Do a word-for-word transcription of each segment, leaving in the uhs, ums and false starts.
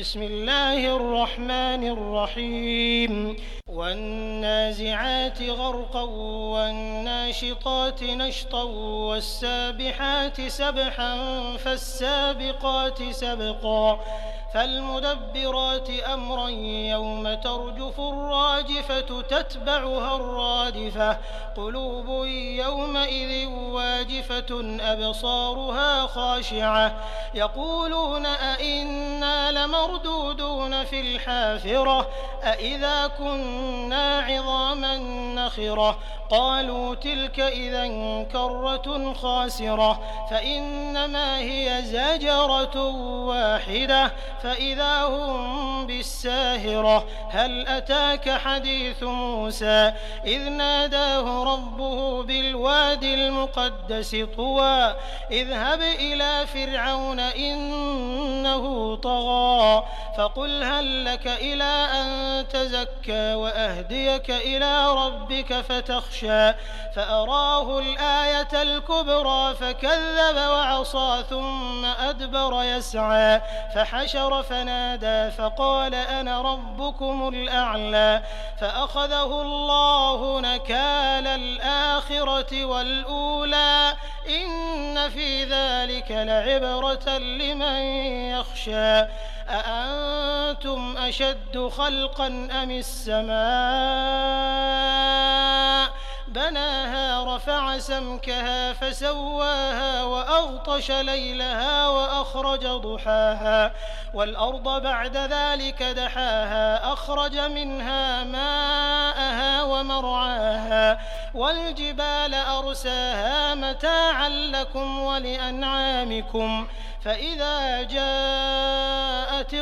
بسم الله الرحمن الرحيم والنازعات غرقا والناشطات نشطا والسابحات سبحا فالسابقات سبقا فالمدبرات أمرا يوم ترجف الراجفة تتبعها الرادفة قلوب يومئذ واجفة أبصارها خاشعة يقولون أئنا لمردودون في الحافرة أئذا كنا عظاما نخرة قالوا تلك إذا كرة خاسرة فإنما هي زجرة واحدة فإذا هم بالساهرة هل أتاك حديث موسى إذ ناداه ربه بالوادي المقدس طوى اذهب إلى فرعون إنه طغى فقل هل لك إلى أن تزكى وأهديك إلى ربك فتخشى فأراه الآية الكبرى فكذب وعصى ثم أدبر يسعى فحشر فنادى فقال أنا ربكم الأعلى فأخذه الله نكال الآخرة والأولى إن في ذلك لعبرة لمن يخشى أأنتم أشد خلقا أم السماء بناها رفع سمكها فسواها وأغطش ليلها وأخرج ضحاها والأرض بعد ذلك دحاها أخرج منها ماءها ومرعاها والجبال أرساها متاعا لكم ولأنعامكم فإذا جاءت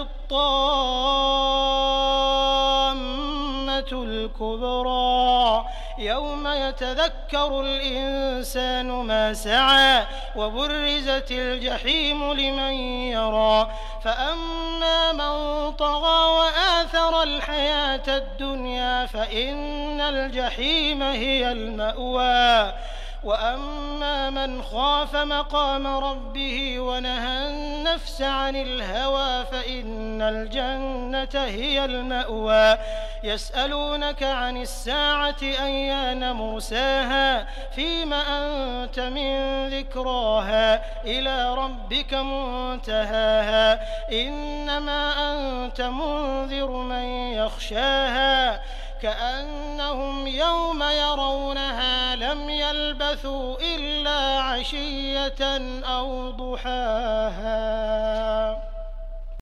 الطامة الكبرى يوم يتذكر الإنسان ما سعى وبرزت الجحيم لمن يرى فأما من طغى وآثر الحياة الدنيا فإن الجحيم هي المأوى وأما من خاف مقام ربه ونهى النفس عن الهوى فإن الجنة هي المأوى يسألونك عن الساعة أيان مرساها فيم أنت من ذكراها إلى ربك منتهاها إنما أنت منذر من يخشاها كأنهم يوم يرونها لم يلبثوا إلا عشية أو ضحاها.